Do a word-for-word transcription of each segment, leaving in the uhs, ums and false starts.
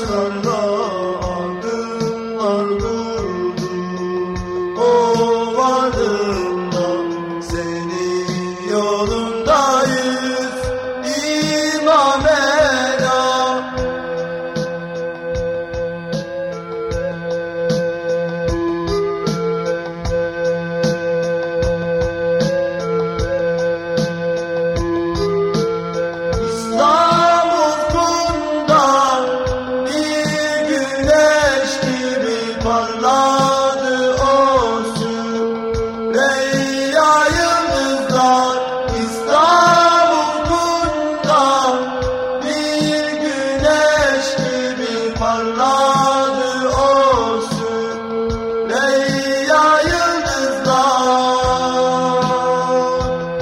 yaşlarla adımlar durdu. Ovadımdan senin yolundayız İmam Ela. İslam ufkundan bir güneş gibi parladı o Süreyya yıldızlar. İslam ufkundan bir güneş gibi parladı o Süreyya yıldızlar.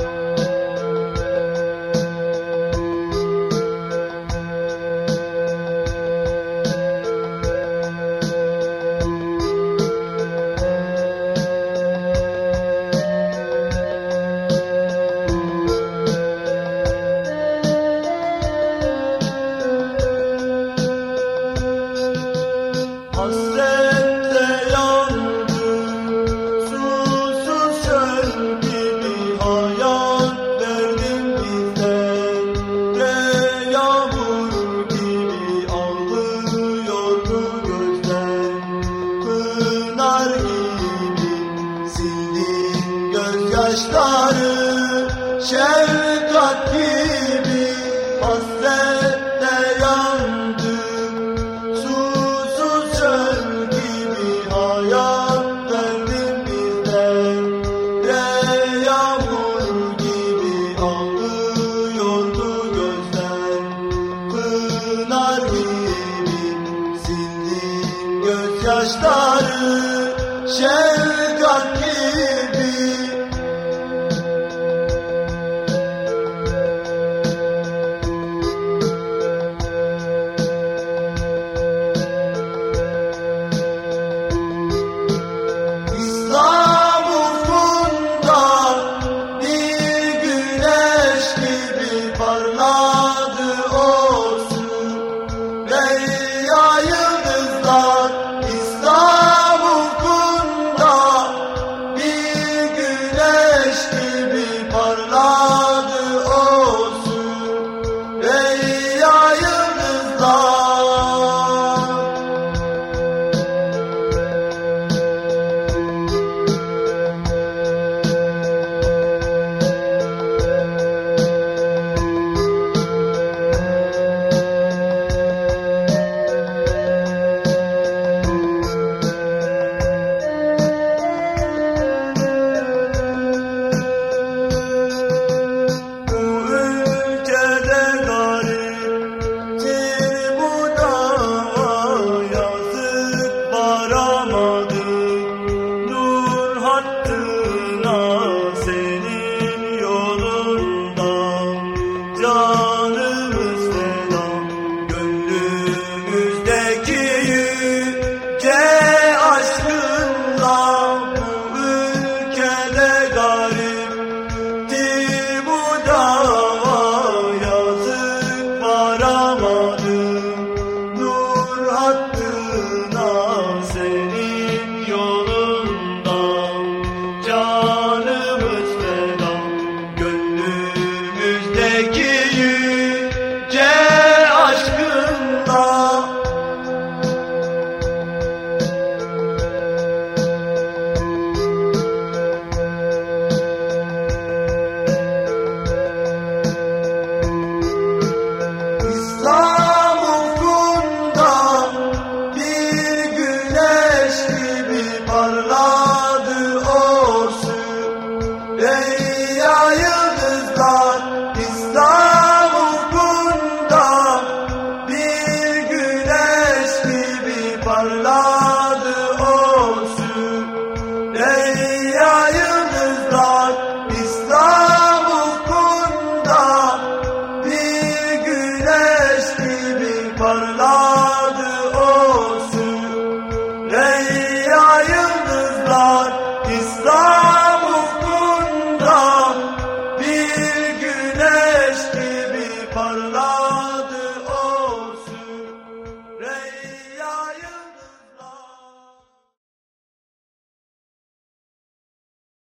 Hasretle yandım, susuz çöl gibi hayat verdin bize. Ve yağmur gibi ağlıyordu gözler. Pınar gibi sildin gözyaşları, şefkat gibi hasretle yandım. Susuz çöl gibi hayat verdin bize. Ve yağmur gibi ağlıyordu gözler. Pınar gibi sildin gözyaşları, şefkat